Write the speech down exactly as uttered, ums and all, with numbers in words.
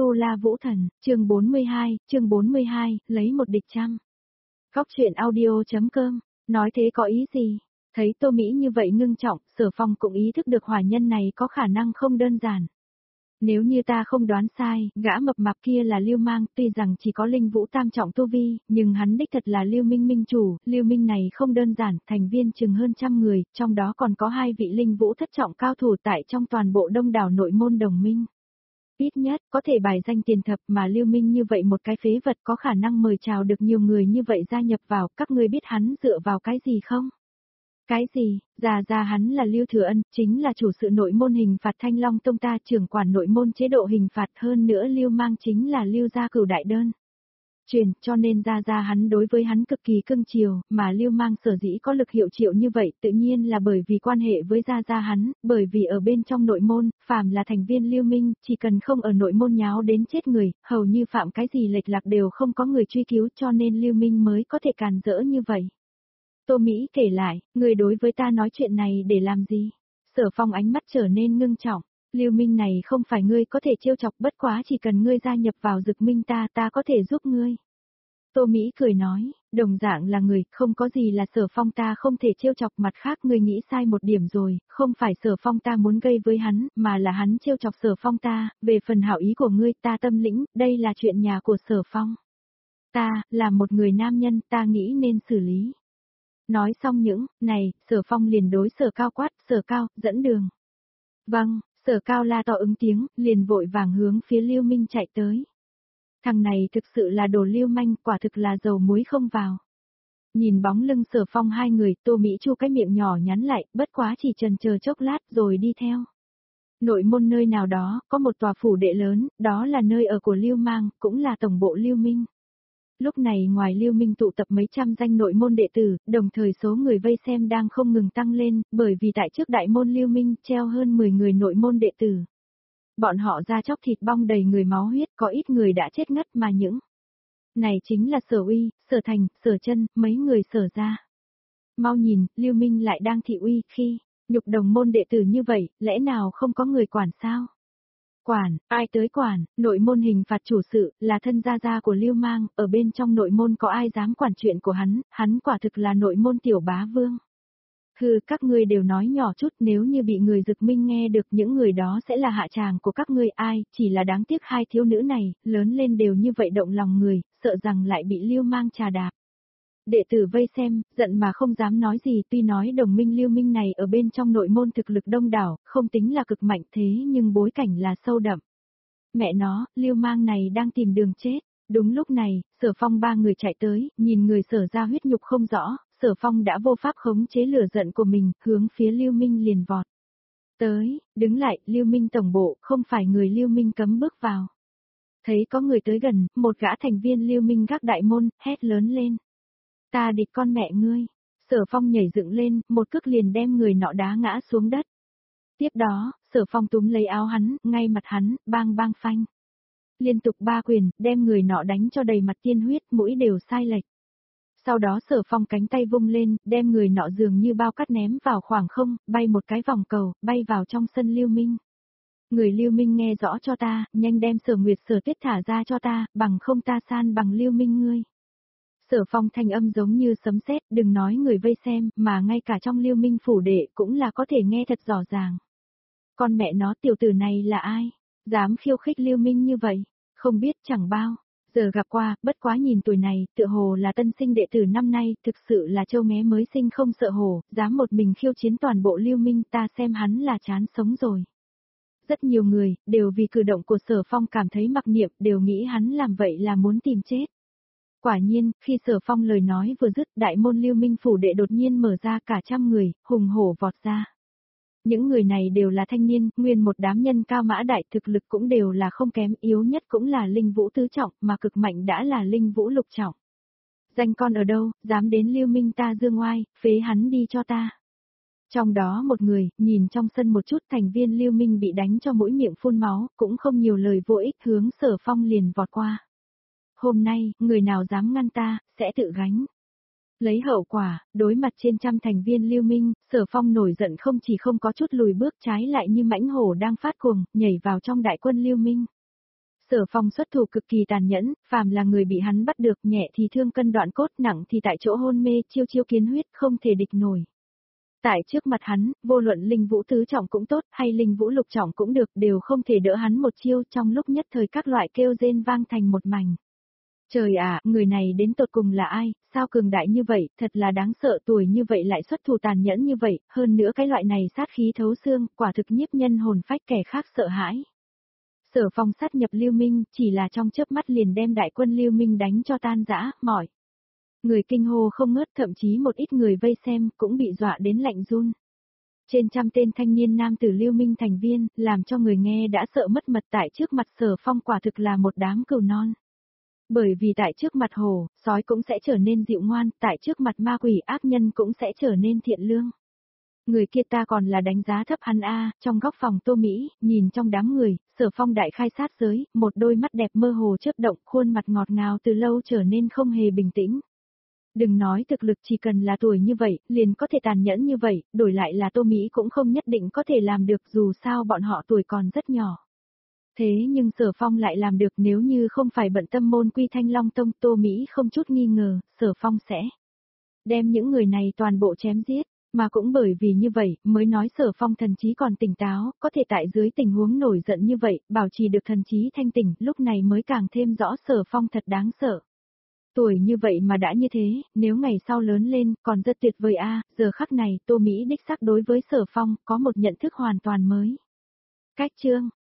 Tu La Vũ Thần, chương bốn mươi hai, chương bốn mươi hai, lấy một địch trăm. Góc truyện audio.com, nói thế có ý gì? Thấy Tô Mỹ như vậy ngưng trọng, Sở Phong cũng ý thức được hỏa nhân này có khả năng không đơn giản. Nếu như ta không đoán sai, gã mập mạp kia là Lưu Mang, tuy rằng chỉ có linh vũ tam trọng tu vi, nhưng hắn đích thật là Lưu Minh minh chủ, Lưu Minh này không đơn giản, thành viên chừng hơn trăm người, trong đó còn có hai vị linh vũ thất trọng cao thủ tại trong toàn bộ đông đảo nội môn đồng minh. Ít nhất, có thể bài danh tiền thập mà Lưu Minh như vậy một cái phế vật có khả năng mời chào được nhiều người như vậy gia nhập vào, các ngươi biết hắn dựa vào cái gì không? Cái gì, già già hắn là Lưu Thừa Ân, chính là chủ sự nội môn hình phạt Thanh Long Tông ta trưởng quản nội môn chế độ hình phạt, hơn nữa Lưu Mang chính là Lưu gia cửu đại đơn. Truyền, cho nên ra ra hắn đối với hắn cực kỳ cưng chiều, mà Lưu Mang sở dĩ có lực hiệu triệu như vậy tự nhiên là bởi vì quan hệ với ra ra hắn, bởi vì ở bên trong nội môn, phàm là thành viên Lưu Minh, chỉ cần không ở nội môn nháo đến chết người, hầu như phạm cái gì lệch lạc đều không có người truy cứu, cho nên Lưu Minh mới có thể càn rỡ như vậy. Tô Mỹ kể lại, người đối với ta nói chuyện này để làm gì? Sở Phong ánh mắt trở nên ngưng trọng. Lưu Minh này không phải ngươi có thể trêu chọc, bất quá chỉ cần ngươi gia nhập vào Dực Minh ta, ta có thể giúp ngươi. Tô Mỹ cười nói, đồng dạng là người, không có gì là Sở Phong ta không thể trêu chọc, mặt khác ngươi nghĩ sai một điểm rồi, không phải Sở Phong ta muốn gây với hắn, mà là hắn trêu chọc Sở Phong ta, về phần hảo ý của ngươi ta tâm lĩnh, đây là chuyện nhà của Sở Phong. Ta, là một người nam nhân, ta nghĩ nên xử lý. Nói xong những, này, Sở Phong liền đối Sở Cao quát, Sở Cao, dẫn đường. Vâng. Sở Cao la to ứng tiếng, liền vội vàng hướng phía Lưu Minh chạy tới. Thằng này thực sự là đồ lưu manh, quả thực là dầu muối không vào. Nhìn bóng lưng Sở Phong hai người, Tô Mỹ chu cái miệng nhỏ nhắn lại, bất quá chỉ chần chờ chốc lát rồi đi theo. Nội môn nơi nào đó, có một tòa phủ đệ lớn, đó là nơi ở của Lưu Mang, cũng là tổng bộ Lưu Minh. Lúc này ngoài Lưu Minh tụ tập mấy trăm danh nội môn đệ tử, đồng thời số người vây xem đang không ngừng tăng lên, bởi vì tại trước đại môn Lưu Minh treo hơn mười người nội môn đệ tử. Bọn họ da chóc thịt bong đầy người máu huyết, có ít người đã chết ngất mà những. Này chính là Sở Uy, Sở Thành, Sở Chân, mấy người Sở gia. Mau nhìn, Lưu Minh lại đang thị uy, khi nhục đồng môn đệ tử như vậy, lẽ nào không có người quản sao? Quản, ai tới quản, nội môn hình phạt chủ sự, là thân gia gia của Lưu Mang, ở bên trong nội môn có ai dám quản chuyện của hắn, hắn quả thực là nội môn tiểu bá vương. Hừ, các ngươi đều nói nhỏ chút, nếu như bị người Dực Minh nghe được những người đó sẽ là hạ tràng của các ngươi, ai, chỉ là đáng tiếc hai thiếu nữ này, lớn lên đều như vậy động lòng người, sợ rằng lại bị Lưu Mang trà đạp. Đệ tử vây xem, giận mà không dám nói gì, tuy nói đồng minh Lưu Minh này ở bên trong nội môn thực lực đông đảo, không tính là cực mạnh thế nhưng bối cảnh là sâu đậm. Mẹ nó, Lưu Mang này đang tìm đường chết. Đúng lúc này, Sở Phong ba người chạy tới, nhìn người Sở ra huyết nhục không rõ, Sở Phong đã vô pháp khống chế lửa giận của mình, hướng phía Lưu Minh liền vọt. Tới, đứng lại, Lưu Minh tổng bộ, không phải người Lưu Minh cấm bước vào. Thấy có người tới gần, một gã thành viên Lưu Minh gác đại môn, hét lớn lên. Ta địch con mẹ ngươi. Sở Phong nhảy dựng lên, một cước liền đem người nọ đá ngã xuống đất. Tiếp đó, Sở Phong túm lấy áo hắn, ngay mặt hắn, bang bang phanh. Liên tục ba quyền, đem người nọ đánh cho đầy mặt tiên huyết, mũi đều sai lệch. Sau đó Sở Phong cánh tay vung lên, đem người nọ dường như bao cát ném vào khoảng không, bay một cái vòng cầu, bay vào trong sân Lưu Minh. Người Lưu Minh nghe rõ cho ta, nhanh đem Sở Nguyệt Sở Tuyết thả ra cho ta, bằng không ta san bằng Lưu Minh ngươi. Sở Phong thanh âm giống như sấm sét, đừng nói người vây xem, mà ngay cả trong Lưu Minh phủ đệ cũng là có thể nghe thật rõ ràng. Con mẹ nó, tiểu tử này là ai? Dám khiêu khích Lưu Minh như vậy? Không biết chẳng bao giờ gặp qua, bất quá nhìn tuổi này, tựa hồ là tân sinh đệ tử năm nay, thực sự là trâu nghé mới sinh không sợ hổ, dám một mình khiêu chiến toàn bộ Lưu Minh, ta xem hắn là chán sống rồi. Rất nhiều người, đều vì cử động của Sở Phong cảm thấy mặc niệm, đều nghĩ hắn làm vậy là muốn tìm chết. Quả nhiên, khi Sở Phong lời nói vừa dứt, đại môn Lưu Minh phủ đệ đột nhiên mở ra, cả trăm người, hùng hổ vọt ra. Những người này đều là thanh niên, nguyên một đám nhân cao mã đại, thực lực cũng đều là không kém, yếu nhất cũng là linh vũ tứ trọng, mà cực mạnh đã là linh vũ lục trọng. Danh con ở đâu, dám đến Lưu Minh ta dương oai, phế hắn đi cho ta. Trong đó một người, nhìn trong sân một chút thành viên Lưu Minh bị đánh cho mũi miệng phun máu, cũng không nhiều lời vô ích, hướng Sở Phong liền vọt qua. Hôm nay, người nào dám ngăn ta, sẽ tự gánh. Lấy hậu quả, đối mặt trên trăm thành viên Lưu Minh, Sở Phong nổi giận không chỉ không có chút lùi bước, trái lại như mãnh hổ đang phát cuồng, nhảy vào trong đại quân Lưu Minh. Sở Phong xuất thủ cực kỳ tàn nhẫn, phàm là người bị hắn bắt được nhẹ thì thương cân đoạn cốt, nặng thì tại chỗ hôn mê, chiêu chiêu kiến huyết, không thể địch nổi. Tại trước mặt hắn, vô luận linh vũ tứ trọng cũng tốt, hay linh vũ lục trọng cũng được, đều không thể đỡ hắn một chiêu, trong lúc nhất thời các loại kêu rên vang thành một mảnh. Trời ạ, người này đến tột cùng là ai, sao cường đại như vậy, thật là đáng sợ, tuổi như vậy lại xuất thủ tàn nhẫn như vậy, hơn nữa cái loại này sát khí thấu xương, quả thực nhiếp nhân hồn phách kẻ khác sợ hãi. Sở Phong sát nhập Lưu Minh, chỉ là trong chớp mắt liền đem đại quân Lưu Minh đánh cho tan rã, mỏi. Người kinh hô không ngớt, thậm chí một ít người vây xem cũng bị dọa đến lạnh run. Trên trăm tên thanh niên nam tử Lưu Minh thành viên, làm cho người nghe đã sợ mất mật, tại trước mặt Sở Phong quả thực là một đám cừu non. Bởi vì tại trước mặt hổ, sói cũng sẽ trở nên dịu ngoan, tại trước mặt ma quỷ ác nhân cũng sẽ trở nên thiện lương. Người kia ta còn là đánh giá thấp hắn a. Trong góc phòng Tô Mỹ, nhìn trong đám người, Sở Phong đại khai sát giới, một đôi mắt đẹp mơ hồ chớp động, khuôn mặt ngọt ngào từ lâu trở nên không hề bình tĩnh. Đừng nói thực lực, chỉ cần là tuổi như vậy, liền có thể tàn nhẫn như vậy, đổi lại là Tô Mỹ cũng không nhất định có thể làm được, dù sao bọn họ tuổi còn rất nhỏ. Thế nhưng Sở Phong lại làm được, nếu như không phải bận tâm môn quy Thanh Long Tông, Tô Mỹ không chút nghi ngờ, Sở Phong sẽ đem những người này toàn bộ chém giết. Mà cũng bởi vì như vậy, mới nói Sở Phong thần trí còn tỉnh táo, có thể tại dưới tình huống nổi giận như vậy, bảo trì được thần trí thanh tỉnh, lúc này mới càng thêm rõ Sở Phong thật đáng sợ. Tuổi như vậy mà đã như thế, nếu ngày sau lớn lên, còn rất tuyệt vời a. Giờ khắc này, Tô Mỹ đích xác đối với Sở Phong, có một nhận thức hoàn toàn mới. Cách chương